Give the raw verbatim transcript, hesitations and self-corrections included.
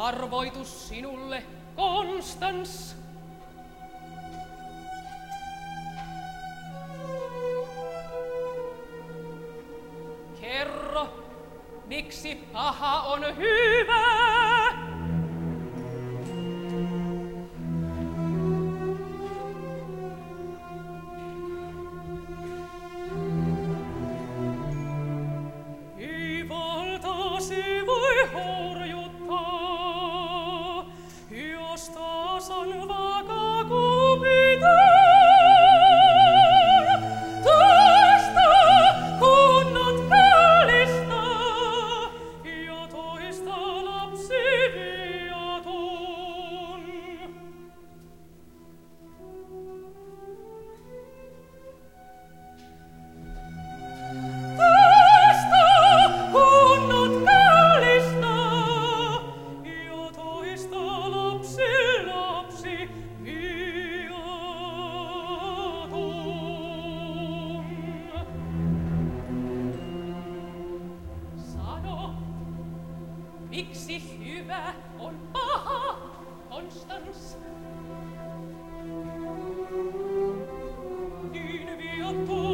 arvoitus sinulle, Konstans. Kerro, miksi paha on hyvä? Ei valtasi voi horjuttaa, jos taas on vaka kupitaan. Toista kunnat kallistaa, ja toista lapsi viaton. Toista kunnat kallistaa, ja toista lapsi, lapsi viaton. Sano, miksi hyvä on paha, Konstans? Niin viaton.